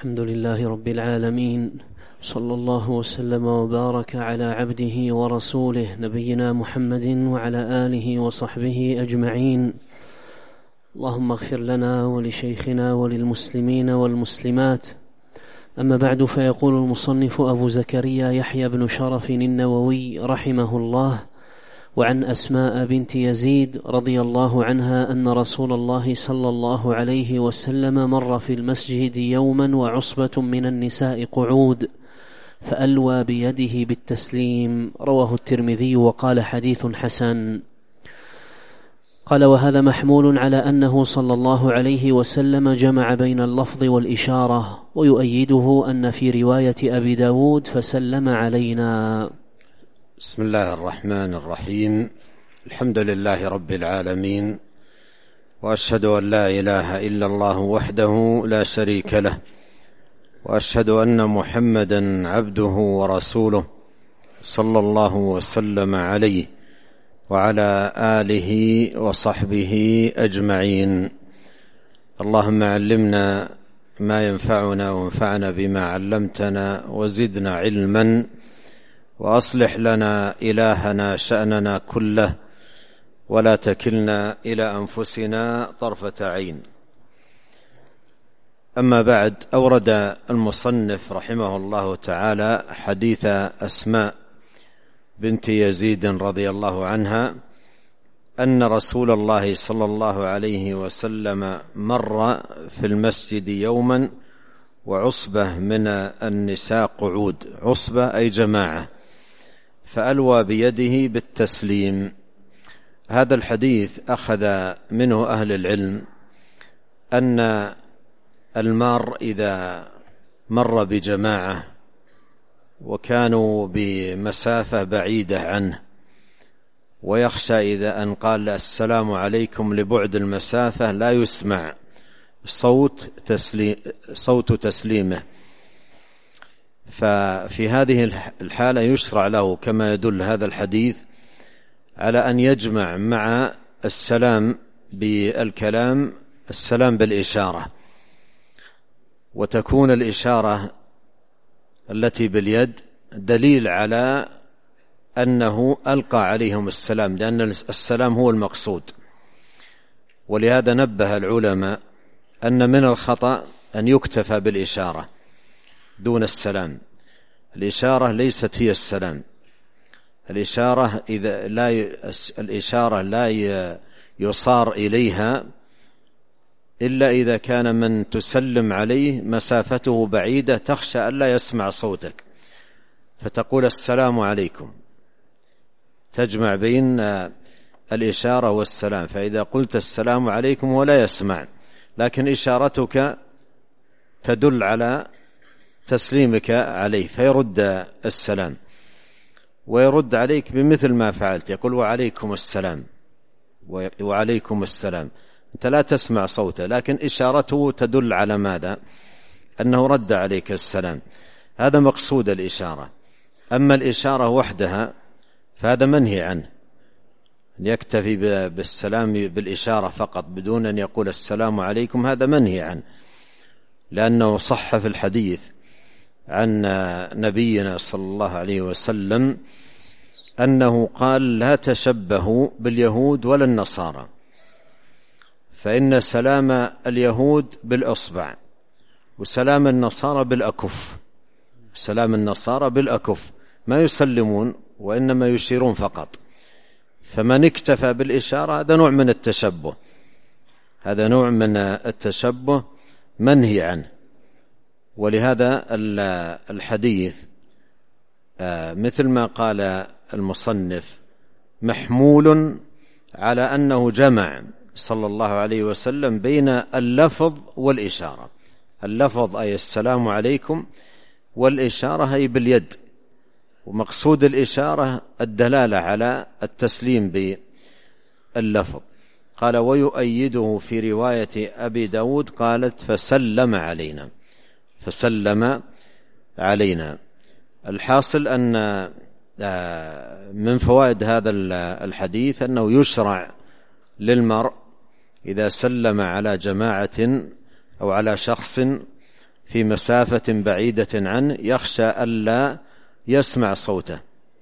الحمد لله رب العالمين، صلى الله وسلم وبارك على عبده ورسوله نبينا محمد وعلى آله وصحبه أجمعين. اللهم اغفر لنا ولشيخنا وللمسلمين والمسلمات. أما بعد، فيقول المصنف أبو زكريا يحيى بن شرف النووي رحمه الله: وعن أسماء بنت يزيد رضي الله عنها أن رسول الله صلى الله عليه وسلم مر في المسجد يوما وعصبة من النساء قعود، فألوى بيده بالتسليم. رواه الترمذي وقال حديث حسن. قال: وهذا محمول على أنه صلى الله عليه وسلم جمع بين اللفظ والإشارة، ويؤيده أن في رواية أبي داود فسلم علينا. بسم الله الرحمن الرحيم. الحمد لله رب العالمين، وأشهد أن لا إله إلا الله وحده لا شريك له، وأشهد أن محمدا عبده ورسوله صلى الله وسلم عليه وعلى آله وصحبه أجمعين. اللهم علمنا ما ينفعنا وانفعنا بما علمتنا وزدنا علما، وأصلح لنا إلهنا شأننا كله، ولا تكلنا إلى أنفسنا طرفة عين. أما بعد، أورد المصنف رحمه الله تعالى حديث أسماء بنت يزيد رضي الله عنها أن رسول الله صلى الله عليه وسلم مر في المسجد يوما وعصبة من النساء قعود، عصبة أي جماعة، فألوى بيده بالتسليم. هذا الحديث أخذ منه أهل العلم أن المار إذا مر بجماعة وكانوا بمسافة بعيدة عنه، ويخشى إذا أن قال السلام عليكم لبعد المسافة لا يسمع صوت تسليمه، ففي هذه الحالة يشرع له كما يدل هذا الحديث على أن يجمع مع السلام بالكلام السلام بالإشارة، وتكون الإشارة التي باليد دليل على أنه ألقى عليهم السلام، لأن السلام هو المقصود. ولهذا نبه العلماء أن من الخطأ أن يكتفى بالإشارة دون السلام. الإشارة ليست هي السلام. الإشارة لا يصار إليها إلا إذا كان من تسلم عليه مسافته بعيدة تخشى ألا يسمع صوتك، فتقول السلام عليكم، تجمع بين الإشارة والسلام. فإذا قلت السلام عليكم ولا يسمع، لكن إشارتك تدل على تسليمك عليه، فيرد السلام ويرد عليك بمثل ما فعلت، يقول وعليكم السلام وعليكم السلام. أنت لا تسمع صوته، لكن إشارته تدل على ماذا؟ أنه رد عليك السلام. هذا مقصود الإشارة. أما الإشارة وحدها فهذا منهي عنه، أن يكتفي بالسلام بالإشارة فقط بدون أن يقول السلام عليكم، هذا منهي عنه، لأنه صح في الحديث عن نبينا صلى الله عليه وسلم أنه قال: لا تشبهوا باليهود ولا النصارى، فإن سلام اليهود بالأصبع وسلام النصارى بالأكف. سلام النصارى بالأكف، ما يسلمون وإنما يشيرون فقط. فمن اكتفى بالإشارة هذا نوع من التشبه، هذا نوع من التشبه منهي عنه. ولهذا الحديث مثل ما قال المصنف محمول على أنه جمع صلى الله عليه وسلم بين اللفظ والإشارة. اللفظ أي السلام عليكم، والإشارة هي باليد، ومقصود الإشارة الدلالة على التسليم باللفظ. قال: ويؤيده في رواية أبي داود قالت فسلم علينا، فسلم علينا. الحاصل أن من فوائد هذا الحديث أنه يشرع للمرء إذا سلم على جماعة أو على شخص في مسافة بعيدة عنه يخشى ألا يسمع صوته،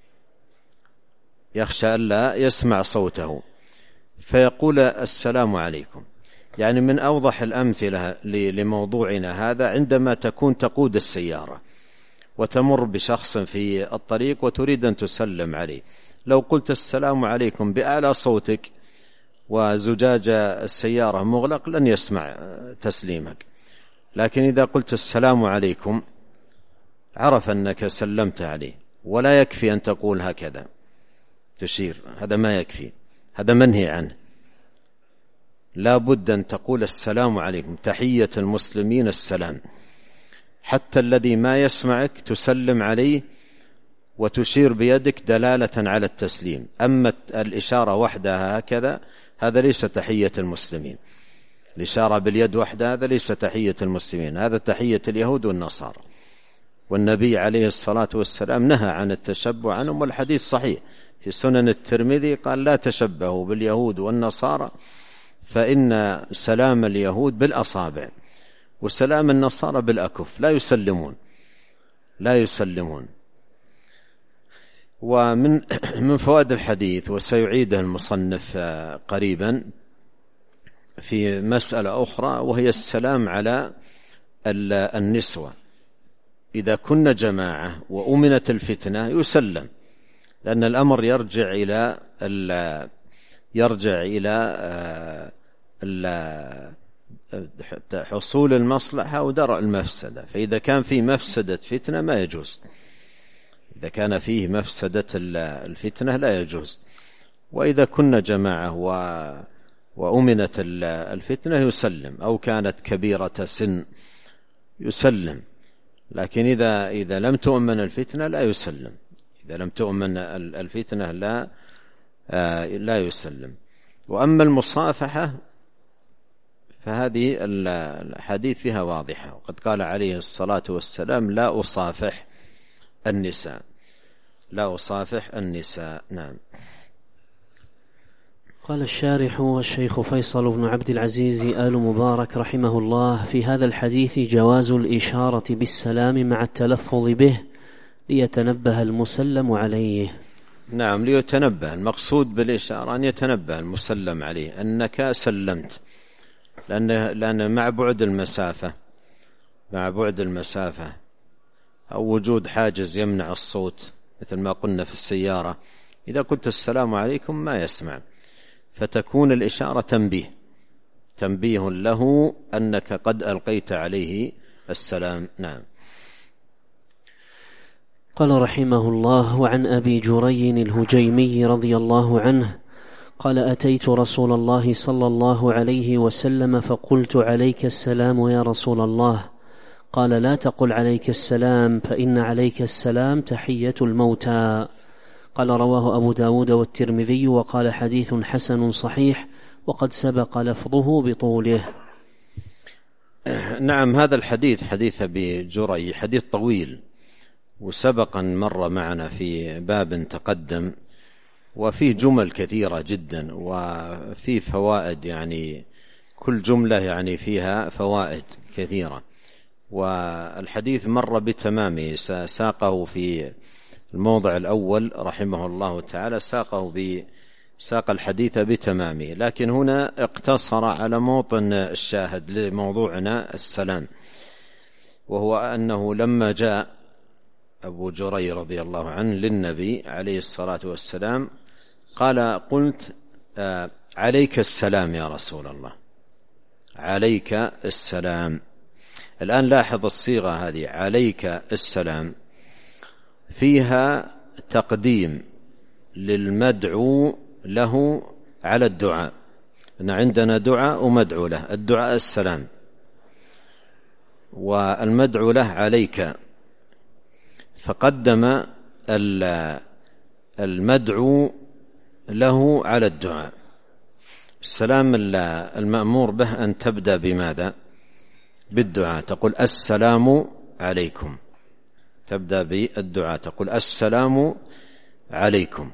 يخشى ألا يسمع صوته، فيقول السلام عليكم. يعني من أوضح الأمثلة لموضوعنا هذا عندما تكون تقود السيارة وتمر بشخص في الطريق وتريد أن تسلم عليه، لو قلت السلام عليكم بأعلى صوتك وزجاج السيارة مغلق لن يسمع تسليمك، لكن إذا قلت السلام عليكم عرف أنك سلمت عليه. ولا يكفي أن تقول هكذا تشير، هذا ما يكفي، هذا منهي عنه. لا بد أن تقول السلام عليكم، تحية المسلمين السلام، حتى الذي ما يسمعك تسلم عليه وتشير بيدك دلالة على التسليم. أما الإشارة وحدها هكذا هذا ليس تحية المسلمين، الإشارة باليد وحدها هذا ليس تحية المسلمين، هذا تحية اليهود والنصارى، والنبي عليه الصلاة والسلام نهى عن التشبه عنهم، والحديث صحيح في سنن الترمذي قال لا تشبهوا باليهود والنصارى فإن سلام اليهود بالأصابع وسلام النصارى بالأكف، لا يسلمون. ومن فوائد الحديث، وسيعيده المصنف قريبا في مسألة أخرى، وهي السلام على النسوة إذا كن جماعة وأمنت الفتنة يسلم، لأن الأمر يرجع إلى حصول المصلحة ودرء المفسدة. فإذا كان فيه مفسدة فتنة ما يجوز، إذا كان فيه مفسدة الفتنة لا يجوز. وإذا كنا جماعة وأمنت الفتنة يسلم، أو كانت كبيرة سن يسلم، لكن إذا لم تؤمن الفتنة لا يسلم، إذا لم تؤمن الفتنة لا يسلم. وأما المصافحة فهذه الحديث فيها واضحة، وقد قال عليه الصلاة والسلام لا أصافح النساء. نعم. قال الشارح والشيخ فيصل بن عبد العزيز آل مبارك رحمه الله: في هذا الحديث جواز الإشارة بالسلام مع التلفظ به ليتنبه المسلم عليه. نعم، ليتنبه، المقصود بالإشارة أن يتنبه المسلم عليه أنك سلمت، لأن مع بعد المسافة أو وجود حاجز يمنع الصوت مثل ما قلنا في السيارة، إذا قلت السلام عليكم ما يسمع، فتكون الإشارة تنبيه له أنك قد ألقيت عليه السلام. نعم. قال رحمه الله: وعن أبي جري الهجيمي رضي الله عنه قال: أتيت رسول الله صلى الله عليه وسلم فقلت: عليك السلام يا رسول الله. قال: لا تقل عليك السلام، فإن عليك السلام تحية الموتى. قال: رواه أبو داود والترمذي، وقال: حديث حسن صحيح، وقد سبق لفظه بطوله. نعم، هذا الحديث حديث أبي جري حديث طويل، وسبقا مر معنا في باب تقدم، وفيه جمل كثيرة جدا وفيه فوائد، يعني كل جملة يعني فيها فوائد كثيرة، والحديث مر بتمامه، ساقه في الموضع الأول رحمه الله تعالى، ساق الحديث بتمامه، لكن هنا اقتصر على موطن الشاهد لموضوعنا السلام، وهو أنه لما جاء أبو جري رضي الله عنه للنبي عليه الصلاة والسلام قال: قلت عليك السلام يا رسول الله، عليك السلام. الآن لاحظ الصيغة هذه، عليك السلام، فيها تقديم للمدعو له على الدعاء، أن عندنا دعاء ومدعو له، الدعاء السلام، والمدعو له عليك، فقدم المدعو له على الدعاء. السلام المأمور به أن تبدأ بماذا؟ بالدعاء، تقول السلام عليكم، تبدأ بالدعاء، تقول السلام عليكم.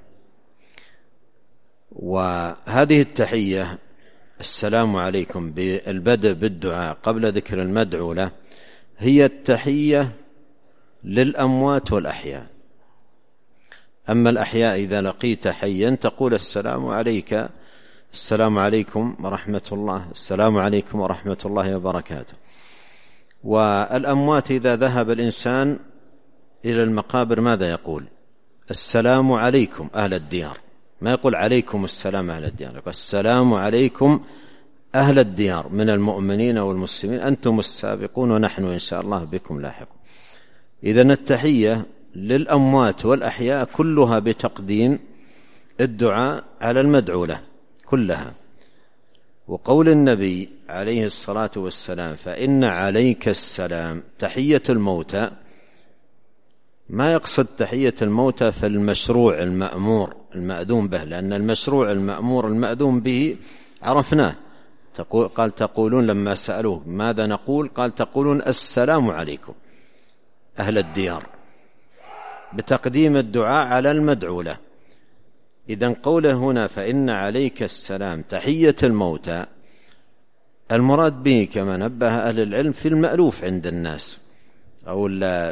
وهذه التحية السلام عليكم بالبدء بالدعاء قبل ذكر المدعو له، هي التحية للأموات والأحياء. أما الأحياء إذا لقيت حيا تقول السلام عليك، السلام عليكم ورحمة الله، السلام عليكم ورحمة الله وبركاته. والأموات إذا ذهب الإنسان إلى المقابر ماذا يقول؟ السلام عليكم أهل الديار، ما يقول عليكم السلام أهل الديار، يقول السلام عليكم أهل الديار من المؤمنين والمسلمين، أنتم السابقون ونحن إن شاء الله بكم لاحقون. إذن التحية للأموات والأحياء كلها بتقديم الدعاء على المدعو له كلها. وقول النبي عليه الصلاة والسلام فإن عليك السلام، تحية الموتى ما يقصد تحية الموتى في المشروع المأمور المأذون به، لأن المشروع المأمور المأذون به عرفناه، قال تقولون لما سألوه ماذا نقول قال تقولون السلام عليكم أهل الديار، بتقديم الدعاء على المدعو له. إذن قوله هنا فإن عليك السلام تحية الموتى، المراد به كما نبه أهل العلم في المألوف عند الناس أو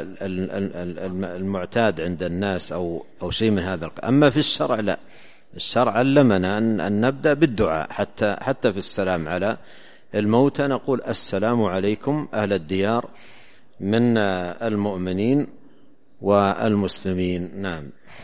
المعتاد عند الناس أو شيء من هذا. أما في الشرع لا، الشرع علمنا أن نبدأ بالدعاء حتى في السلام على الموتى نقول السلام عليكم أهل الديار من المؤمنين والمسلمين. نعم.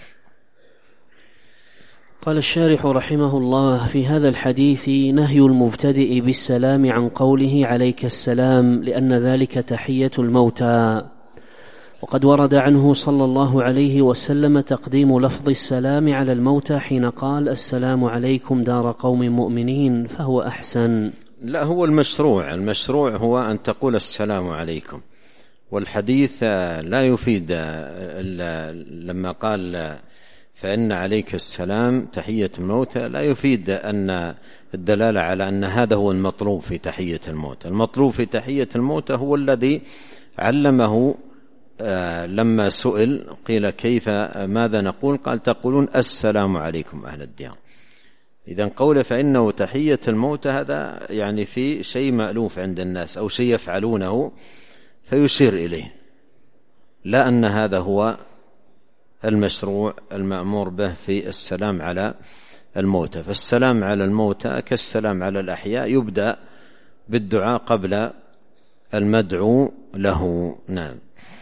قال الشارح رحمه الله في هذا الحديث نهي المبتدئ بالسلام عن قوله عليك السلام، لأن ذلك تحية الموتى. وقد ورد عنه صلى الله عليه وسلم تقديم لفظ السلام على الموتى حين قال السلام عليكم دار قوم مؤمنين، فهو أحسن. لا، هو المشروع هو أن تقول السلام عليكم، والحديث لا يفيد لما قال فإن عليك السلام تحية الموتى لا يفيد أن الدلالة على أن هذا هو المطلوب في تحية الموتى. المطلوب في تحية الموتى هو الذي علمه لما سئل قيل كيف ماذا نقول قال تقولون السلام عليكم أهل الديار. إذن قول فإنه تحية الموتى هذا يعني في شيء مألوف عند الناس أو شيء يفعلونه فيشير إليه، لا أن هذا هو المشروع المأمور به في السلام على الموتى. فالسلام على الموتى كالسلام على الأحياء يبدأ بالدعاء قبل المدعو له. نعم.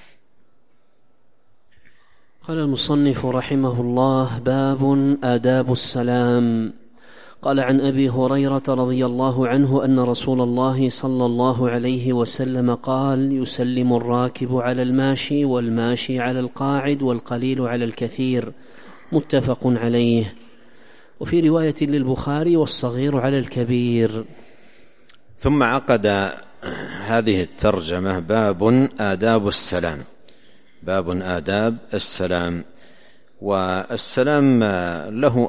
قال المصنف رحمه الله باب آداب السلام. قال عن أبي هريرة رضي الله عنه أن رسول الله صلى الله عليه وسلم قال يسلم الراكب على الماشي والماشي على القاعد والقليل على الكثير، متفق عليه. وفي رواية للبخاري والصغير على الكبير. ثم عقد هذه الترجمة باب آداب السلام، باب آداب السلام. والسلام له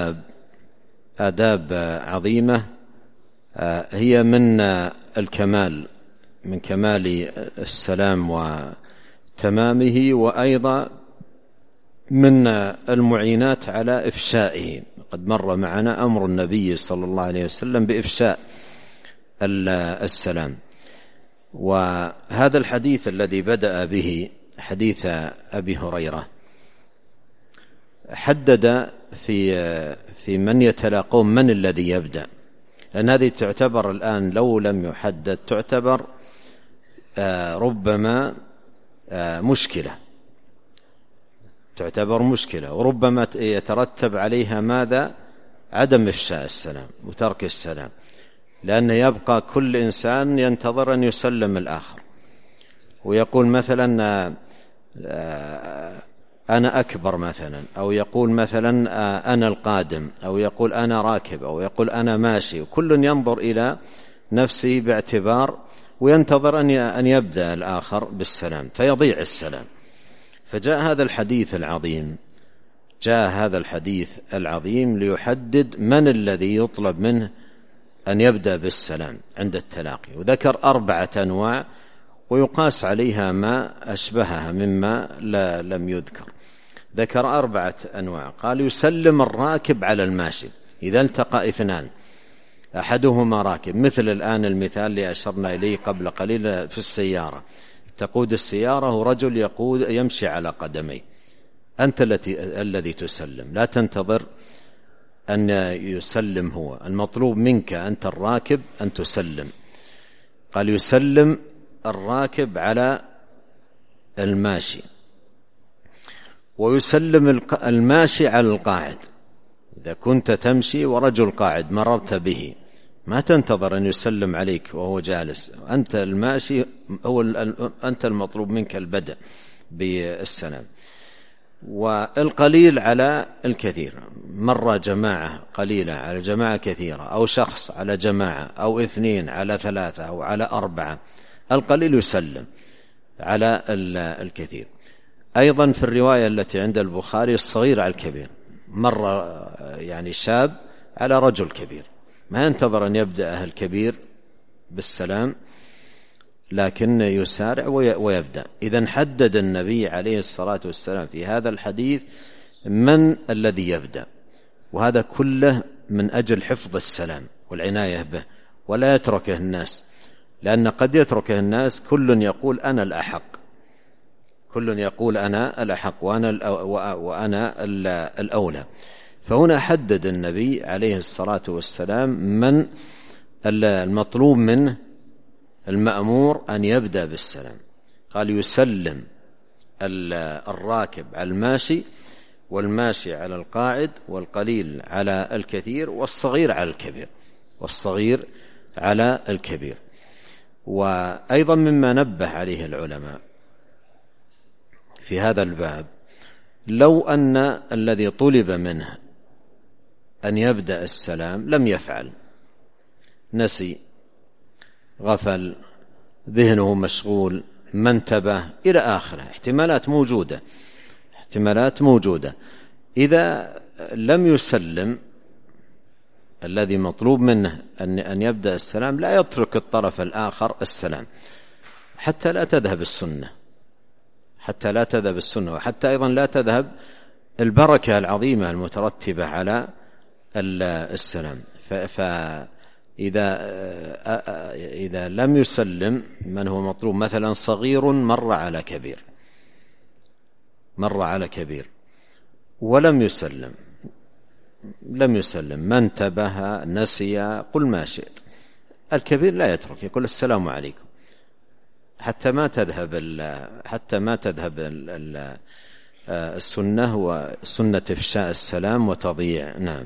آداب عظيمة، هي من الكمال، من كمال السلام وتمامه، وأيضا من المعينات على إفشائه. قد مر معنا أمر النبي صلى الله عليه وسلم بإفشاء السلام. وهذا الحديث الذي بدأ به حديث أبي هريرة حدد في من يتلاقون من الذي يبدأ، لأن هذه تعتبر الآن لو لم يحدد تعتبر ربما مشكلة، تعتبر مشكلة، وربما يترتب عليها ماذا؟ عدم إفشاء السلام وترك السلام، لأن يبقى كل إنسان ينتظر أن يسلم الآخر، ويقول مثلا أنا أكبر مثلا، أو يقول مثلا أنا القادم، أو يقول أنا راكب، أو يقول أنا ماشي، وكل ينظر إلى نفسه باعتبار وينتظر أن يبدأ الآخر بالسلام فيضيع السلام. فجاء هذا الحديث العظيم ليحدد من الذي يطلب منه أن يبدأ بالسلام عند التلاقي، وذكر 4 أنواع ويقاس عليها ما أشبهها مما لم يذكر. ذكر 4 أنواع، قال يسلم الراكب على الماشي إذا التقى 2 أحدهما راكب، مثل الآن المثال اللي أشرنا إليه قبل قليل في السيارة، تقود السيارة ورجل يمشي على قدميه، أنت الذي تسلم، لا تنتظر أن يسلم هو، المطلوب منك أنت الراكب أن تسلم. قال يسلم الراكب على الماشي، ويسلم الماشي على القاعد. إذا كنت تمشي ورجل قاعد مررت به، ما تنتظر أن يسلم عليك وهو جالس، أنت الماشي أنت المطلوب منك البدء بالسلام. والقليل على الكثير، مرة جماعة قليلة على جماعة كثيرة، أو شخص على جماعة، أو 2 على 3 أو على 4، القليل يسلم على الكثير. أيضا في الرواية التي عند البخاري الصغير على الكبير، مرة يعني شاب على رجل كبير، ما ينتظر أن يبدأ الكبير بالسلام، لكن يسارع ويبدأ. إذن حدد النبي عليه الصلاة والسلام في هذا الحديث من الذي يبدأ، وهذا كله من أجل حفظ السلام والعناية به، ولا يتركه الناس، لأن قد يتركه الناس كل يقول أنا الأحق، كل يقول أنا الأحق وأنا الأولى. فهنا حدد النبي عليه الصلاة والسلام من المطلوب منه المأمور أن يبدأ بالسلام. قال يسلم الراكب على الماشي، والماشي على القاعد، والقليل على الكثير، والصغير على الكبير، والصغير على الكبير. وأيضا مما نبه عليه العلماء في هذا الباب، لو أن الذي طلب منه أن يبدأ السلام لم يفعل، نسي، غفل، ذهنه مشغول، ما انتبه إلى آخره، احتمالات موجودة. إذا لم يسلم الذي مطلوب منه أن يبدأ السلام، لا يترك الطرف الآخر السلام حتى لا تذهب السنة، وحتى أيضا لا تذهب البركة العظيمة المترتبة على السلام. إذا لم يسلم من هو مطلوب، مثلا صغير مر على كبير ولم يسلم، ما انتبه، نسي، قل ما شئت، الكبير لا يترك، يقول السلام عليكم حتى ما تذهب السنة، وسنة إفشاء السلام وتضييع. نعم.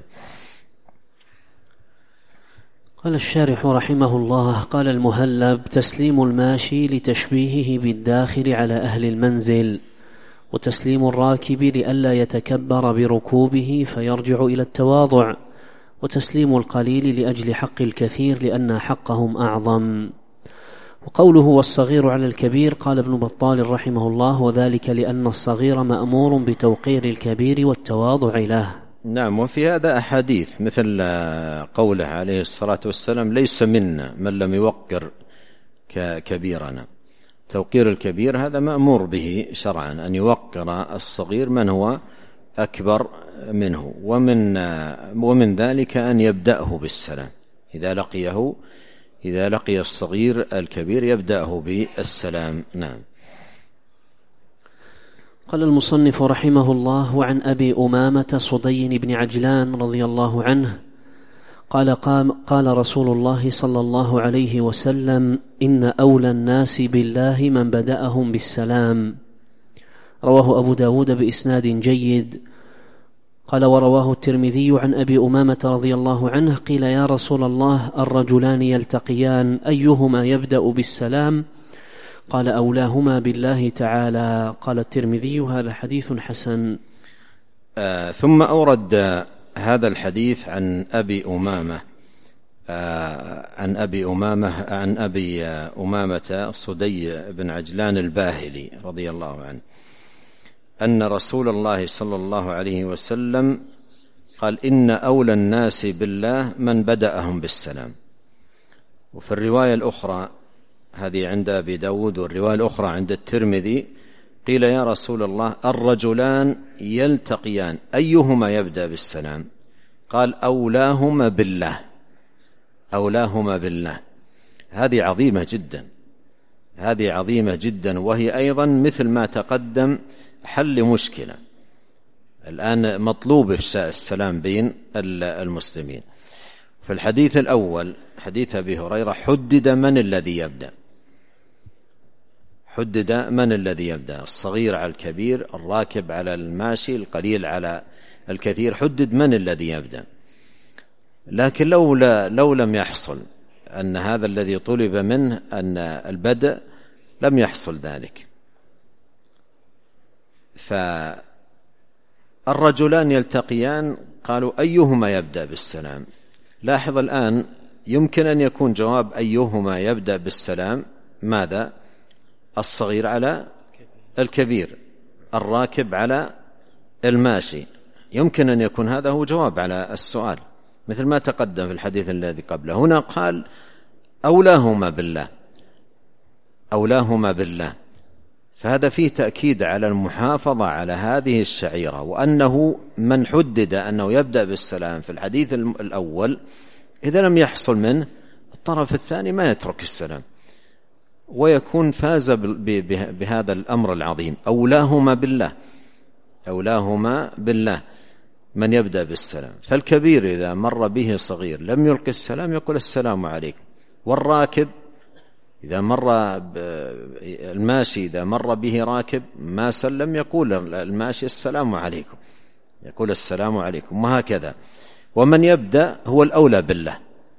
قال الشارح رحمه الله: قال المهلب: تسليم الماشي لتشبيهه بالداخل على أهل المنزل، وتسليم الراكب لئلا يتكبر بركوبه فيرجع إلى التواضع، وتسليم القليل لأجل حق الكثير لأن حقهم أعظم. وقوله والصغير على الكبير، قال ابن بطال رحمه الله: وذلك لأن الصغير مأمور بتوقير الكبير والتواضع له. نعم. وفي هذا أحاديث مثل قوله عليه الصلاة والسلام: ليس منا من لم يوقر كبيرنا. توقير الكبير هذا مأمور به شرعا، أن يوقر الصغير من هو أكبر منه، ومن ذلك أن يبدأه بالسلام، إذا لقي الصغير الكبير يبدأه بالسلام. نعم. قال المصنف رحمه الله: وعن أبي أمامة صدي بن عجلان رضي الله عنه قال رسول الله صلى الله عليه وسلم: إن أولى الناس بالله من بدأهم بالسلام. رواه أبو داود بإسناد جيد. قال: ورواه الترمذي عن أبي أمامة رضي الله عنه قيل: يا رسول الله، الرجلان يلتقيان أيهما يبدأ بالسلام؟ قال: أولاهما بالله تعالى. قال الترمذي: هذا حديث حسن. ثم أورد هذا الحديث عن أبي أمامة صدي بن عجلان الباهلي رضي الله عنه أن رسول الله صلى الله عليه وسلم قال: إن أولى الناس بالله من بدأهم بالسلام. وفي الرواية الأخرى، هذه عند أبي داود، والرواية الأخرى عند الترمذي، قيل: يا رسول الله، الرجلان يلتقيان أيهما يبدأ بالسلام؟ قال: أولاهما بالله. هذه عظيمة جدا، هذه عظيمة جدا، وهي أيضا مثل ما تقدم حل مشكلة الآن مطلوب إفشاء السلام بين المسلمين. في الحديث الأول حديث أبي هريرة حدد من الذي يبدأ، حدد من الذي يبدأ، الصغير على الكبير، الراكب على الماشي، القليل على الكثير، حدد من الذي يبدأ. لكن لو لم يحصل أن هذا الذي طلب منه أن البدء لم يحصل ذلك، فالرجلان يلتقيان قالوا أيهما يبدأ بالسلام. لاحظ الآن يمكن أن يكون جواب أيهما يبدأ بالسلام ماذا؟ الصغير على الكبير، الراكب على الماشي، يمكن أن يكون هذا هو جواب على السؤال مثل ما تقدم في الحديث الذي قبله. هنا قال أولاهما بالله، أولاهما بالله، فهذا فيه تأكيد على المحافظة على هذه الشعيرة، وأنه من حدد أنه يبدأ بالسلام في الحديث الأول إذا لم يحصل منه الطرف الثاني ما يترك السلام ويكون فاز بهذا الأمر العظيم. أولاهما بالله، أولاهما بالله من يبدأ بالسلام. فالكبير إذا مر به صغير لم يلقي السلام يقول السلام عليكم، والراكب إذا مر الماشي إذا مر به راكب ما سلم يقول الماشي السلام عليكم، يقول السلام عليكم، وهكذا. ومن يبدأ هو الأولى بالله،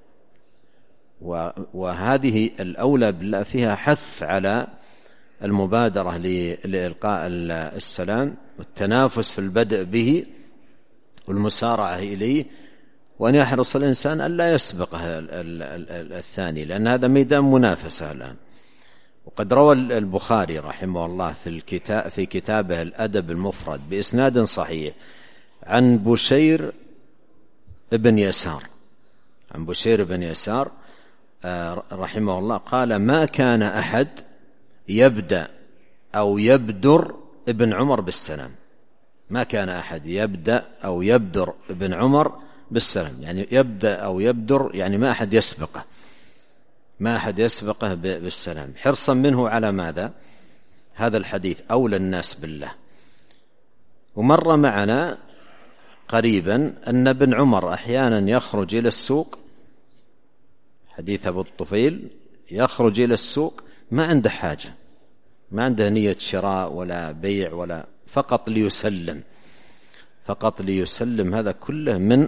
وهذه الأولى بالله فيها حث على المبادرة لإلقاء السلام والتنافس في البدء به والمسارعة إليه، وأن يحرص الإنسان أن لا يسبقه الثاني، لأن هذا ميدان منافسة الآن. وقد روى البخاري رحمه الله في كتابه الأدب المفرد بإسناد صحيح عن بشير بن يسار، عن بشير بن يسار رحمه الله قال ما كان أحد يبدأ أو يبدر ابن عمر بالسلام، ما كان أحد يبدأ أو يبدر ابن عمر بالسلام، يعني يبدأ أو يبدر يعني ما أحد يسبقه، ما أحد يسبقه بالسلام، حرصا منه على ماذا؟ هذا الحديث أولى الناس بالله. ومر معنا قريبا أن ابن عمر أحيانا يخرج إلى السوق، حديث أبو الطفيل، يخرج إلى السوق ما عنده حاجة، ما عنده نية شراء ولا بيع ولا، فقط ليسلم، فقط ليسلم. هذا كله من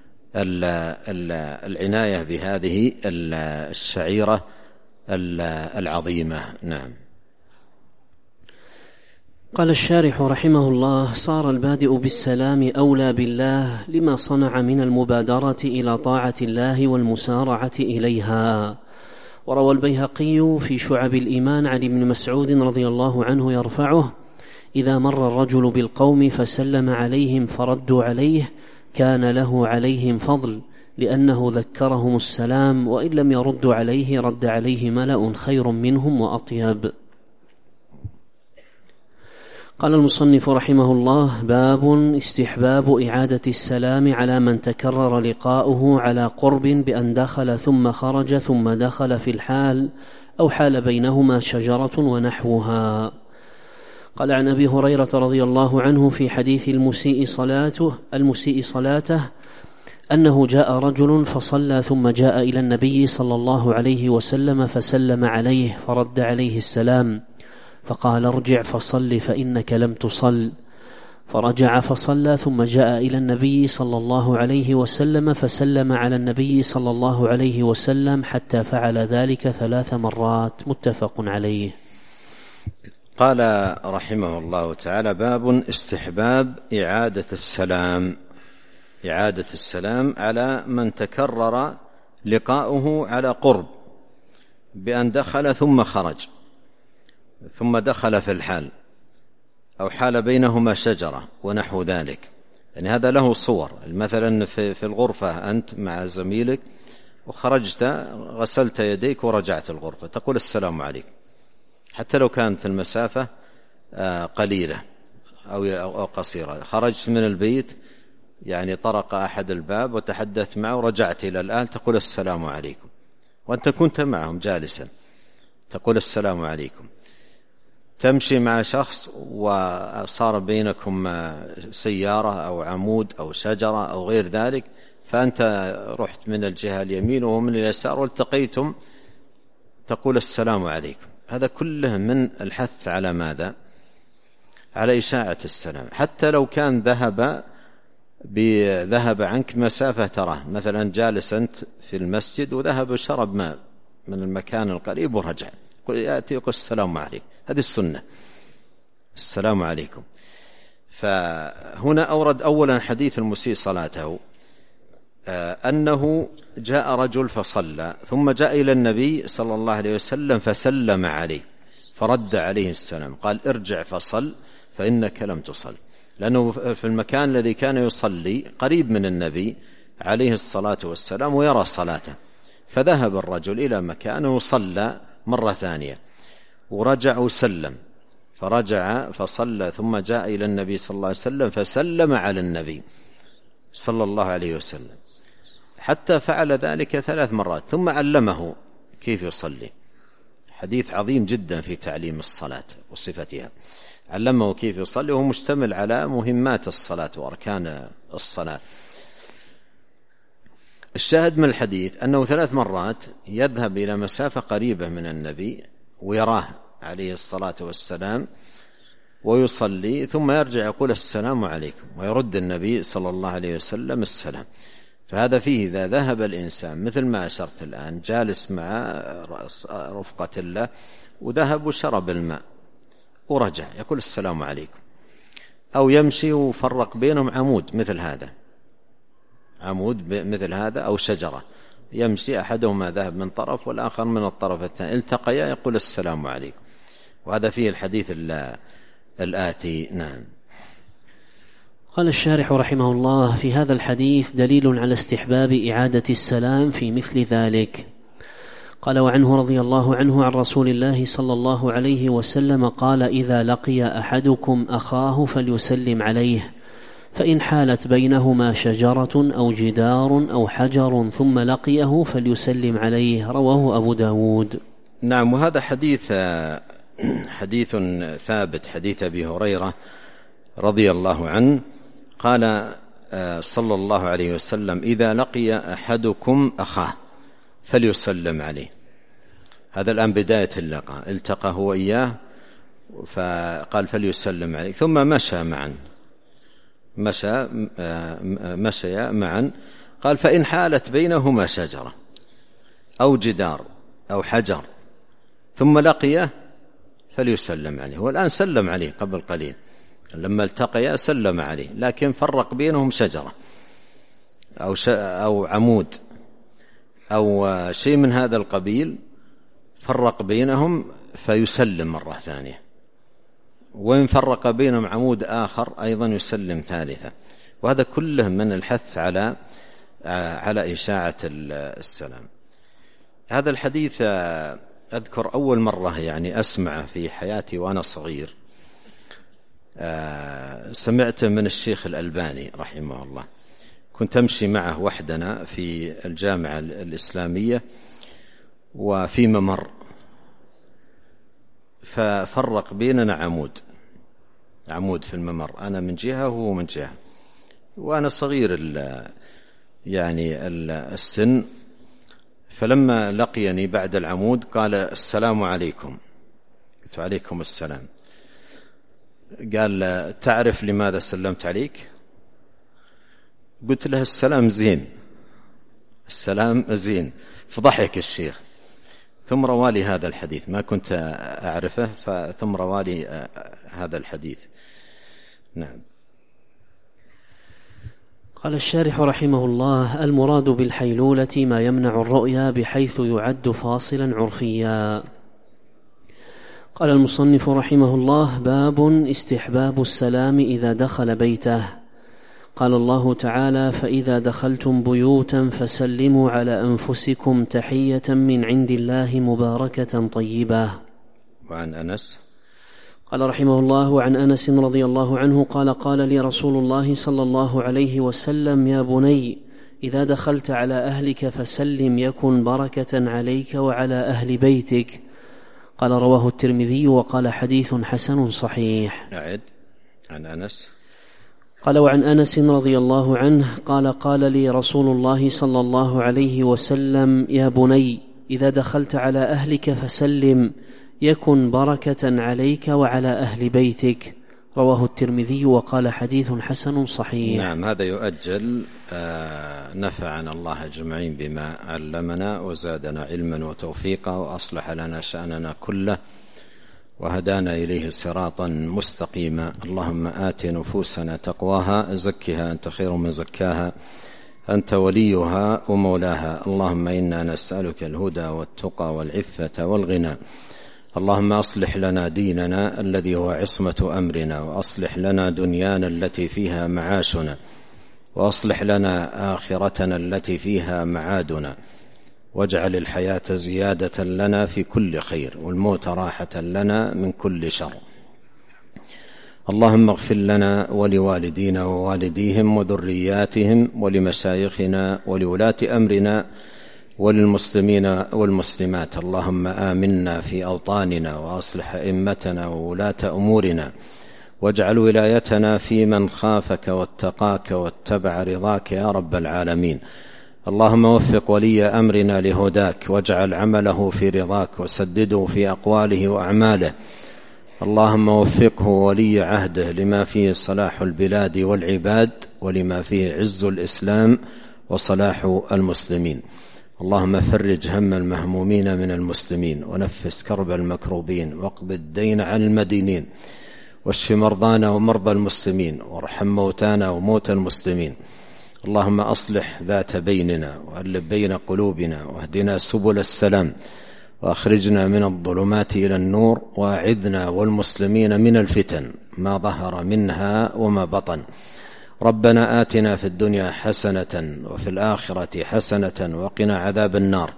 العناية بهذه الشعيرة العظيمة. نعم. قال الشارح رحمه الله صار البادئ بالسلام أولى بالله لما صنع من المبادرة إلى طاعة الله والمسارعة إليها. وروى البيهقي في شعب الإيمان عن ابن مسعود رضي الله عنه يرفعه إذا مر الرجل بالقوم فسلم عليهم فردوا عليه كان له عليهم فضل لأنه ذكرهم السلام، وإن لم يردوا عليه رد عليه ملأ خير منهم وأطيب. قال المصنف رحمه الله باب استحباب إعادة السلام على من تكرر لقاؤه على قرب بأن دخل ثم خرج ثم دخل في الحال أو حال بينهما شجرة ونحوها. قال عن أبي هريرة رضي الله عنه في حديث المسيء صلاته أنه جاء رجل فصلى ثم جاء إلى النبي صلى الله عليه وسلم فسلم عليه فرد عليه السلام فقال ارجع فصل فإنك لم تصل، فرجع فصلى ثم جاء إلى النبي صلى الله عليه وسلم فسلم على النبي صلى الله عليه وسلم حتى فعل ذلك 3 مرات. متفق عليه. قال رحمه الله تعالى باب استحباب إعادة السلام على من تكرر لقاؤه على قرب بأن دخل ثم خرج ثم دخل في الحال أو حال بينهما شجرة ونحو ذلك. يعني هذا له صور، مثلا في الغرفة أنت مع زميلك وخرجت غسلت يديك ورجعت الغرفة تقول السلام عليكم، حتى لو كانت المسافة قليلة أو قصيرة. خرجت من البيت يعني طرق أحد الباب وتحدثت معه ورجعت إلى الآن تقول السلام عليكم وأنت كنت معهم جالسا. تقول السلام عليكم. تمشي مع شخص وصار بينكم سيارة أو عمود أو شجرة أو غير ذلك، فأنت رحت من الجهة اليمين وهو من اليسار والتقيتم، تقول السلام عليكم. هذا كله من الحث على ماذا؟ على إشاعة السلام، حتى لو كان ذهب عنك مسافة تراه، مثلا جالس أنت في المسجد وذهب وشرب ماء من المكان القريب ورجع، يأتي يقول السلام عليكم. هذه السنة، السلام عليكم. فهنا أورد أولا حديث المسيء صلاته، أنه جاء رجل فصلى ثم جاء إلى النبي صلى الله عليه وسلم فسلم عليه فرد عليه السلام، قال ارجع فصل فإنك لم تصل، لأنه في المكان الذي كان يصلي قريب من النبي عليه الصلاة والسلام ويرى صلاته، فذهب الرجل إلى مكانه وصلى مرة ثانية ورجع وسلم، فرجع فصلى ثم جاء إلى النبي صلى الله عليه وسلم فسلم على النبي صلى الله عليه وسلم، حتى فعل ذلك 3 مرات ثم علمه كيف يصلي. حديث عظيم جدا في تعليم الصلاة وصفتها، علمه كيف يصلي، وهو مشتمل على مهمات الصلاة وأركان الصلاة. الشاهد من الحديث أنه 3 مرات يذهب إلى مسافة قريبة من النبي ويراه عليه الصلاة والسلام ويصلي، ثم يرجع يقول السلام عليكم ويرد النبي صلى الله عليه وسلم السلام. فهذا فيه إذا ذهب الإنسان مثل ما أشرت الآن، جالس مع رفقة الله وذهب وشرب الماء ورجع يقول السلام عليكم، أو يمشي وفرق بينهم عمود مثل هذا، عمود مثل هذا أو شجرة، يمشي أحدهما ذهب من طرف والآخر من الطرف الثاني، التقيا يقول السلام عليكم. وهذا فيه الحديث الآتي. نعم. قال الشارح رحمه الله: في هذا الحديث دليل على استحباب إعادة السلام في مثل ذلك. قال: وعنه رضي الله عنه عن رسول الله صلى الله عليه وسلم قال: إذا لقي أحدكم أخاه فليسلم عليه، فإن حالت بينهما شجرة أو جدار أو حجر ثم لقيه فليسلم عليه. رواه أبو داود. نعم. وهذا حديث ثابت، حديث أبي هريرة رضي الله عنه قال صلى الله عليه وسلم: إذا لقي أحدكم أخاه فليسلم عليه. هذا الآن بداية اللقاء، التقى هو إياه فقال فليسلم عليه، ثم مشى معا، قال: فإن حالت بينهما شجرة أو جدار أو حجر ثم لقيه فليسلم عليه. والآن سلم عليه قبل قليل، لما التقيا سلم عليه، لكن فرق بينهم شجرة أو عمود أو شيء من هذا القبيل، فرق بينهم فيسلم مرة ثانية، وإن فرق بينهم عمود آخر أيضا يسلم ثالثة. وهذا كله من الحث على إشاعة السلام. هذا الحديث أذكر أول مرة يعني أسمع في حياتي وأنا صغير، سمعت من الشيخ الألباني رحمه الله. كنت أمشي معه وحدنا في الجامعة الإسلامية وفي ممر، ففرق بيننا عمود في الممر، أنا من جهة وهو من جهة، وأنا صغير يعني السن. فلما لقيني بعد العمود قال: السلام عليكم. قلت: عليكم السلام. قال: تعرف لماذا سلمت عليك؟ قلت له: السلام زين. فضحك الشيخ، ثم روالي هذا الحديث، ما كنت أعرفه، ثم روالي هذا الحديث. نعم. قال الشارح رحمه الله: المراد بالحيلولة ما يمنع الرؤيا بحيث يعد فاصلا عرفيا. قال المصنف رحمه الله: باب استحباب السلام إذا دخل بيته. قال الله تعالى: فإذا دخلتم بيوتا فسلموا على أنفسكم تحية من عند الله مباركة طيبة. وعن أنس قال رحمه الله: وعن أنس رضي الله عنه قال: قال لي رسول الله صلى الله عليه وسلم: يا بني، إذا دخلت على أهلك فسلم يكن بركة عليك وعلى أهل بيتك. قال رواه الترمذي وقال حديث حسن صحيح. أعد. عن أنس قال وعن أنس رضي الله عنه قال لي رسول الله صلى الله عليه وسلم يا بني إذا دخلت على أهلك فسلم يكن بركة عليك وعلى أهل بيتك. رواه الترمذي وقال حديث حسن صحيح. نعم، هذا يؤجل. نفعنا الله أجمعين بما علمنا وزادنا علما وتوفيقا وأصلح لنا شأننا كله وهدانا إليه صراطا مستقيما. اللهم آت نفوسنا تقواها زكها أنت خير من زكاها أنت وليها ومولاها. اللهم إنا نسألك الهدى والتقى والعفة والغنى. اللهم أصلح لنا ديننا الذي هو عصمة أمرنا، وأصلح لنا دنيانا التي فيها معاشنا، وأصلح لنا آخرتنا التي فيها معادنا، واجعل الحياة زيادة لنا في كل خير والموت راحة لنا من كل شر. اللهم اغفر لنا ولوالدينا ووالديهم وذرياتهم ولمشايخنا ولولاة أمرنا وللمسلمين والمسلمات. اللهم آمنا في أوطاننا وأصلح أئمتنا وولاة أمورنا، واجعل ولايتنا في من خافك واتقاك واتبع رضاك يا رب العالمين. اللهم وفق ولي أمرنا لهداك، واجعل عمله في رضاك، وسدده في أقواله وأعماله. اللهم وفقه ولي عهده لما فيه صلاح البلاد والعباد، ولما فيه عز الإسلام وصلاح المسلمين. اللهم فرج هم المهمومين من المسلمين، ونفس كرب المكروبين، واقض الدين عن المدينين، واشف مرضانا ومرضى المسلمين، وارحم موتانا وموتى المسلمين. اللهم أصلح ذات بيننا، وألف بين قلوبنا، واهدنا سبل السلام، وأخرجنا من الظلمات إلى النور، وأعذنا والمسلمين من الفتن ما ظهر منها وما بطن. ربنا آتنا في الدنيا حسنة وفي الآخرة حسنة وقنا عذاب النار.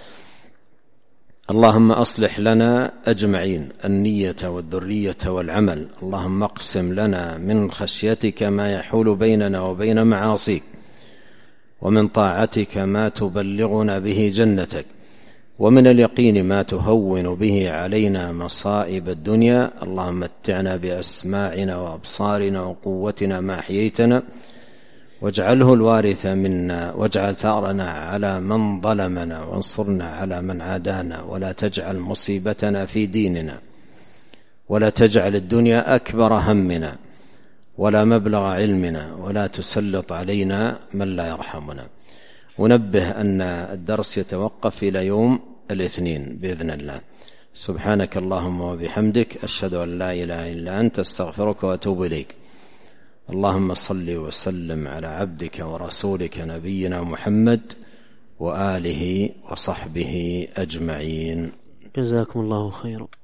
اللهم أصلح لنا أجمعين النية والذرية والعمل. اللهم اقسم لنا من خشيتك ما يحول بيننا وبين معاصيك، ومن طاعتك ما تبلغنا به جنتك، ومن اليقين ما تهون به علينا مصائب الدنيا. اللهم متعنا بأسماعنا وأبصارنا وقوتنا ما أحييتنا، واجعله الوارث منا، واجعل ثأرنا على من ظلمنا، وانصرنا على من عادانا، ولا تجعل مصيبتنا في ديننا، ولا تجعل الدنيا أكبر همنا ولا مبلغ علمنا، ولا تسلط علينا من لا يرحمنا. ونبه أن الدرس يتوقف إلى يوم الاثنين بإذن الله. سبحانك اللهم وبحمدك، أشهد أن لا إله إلا أنت، استغفرك وأتوب إليك. اللهم صل وسلم على عبدك ورسولك نبينا محمد وآله وصحبه أجمعين. جزاكم الله خيرا.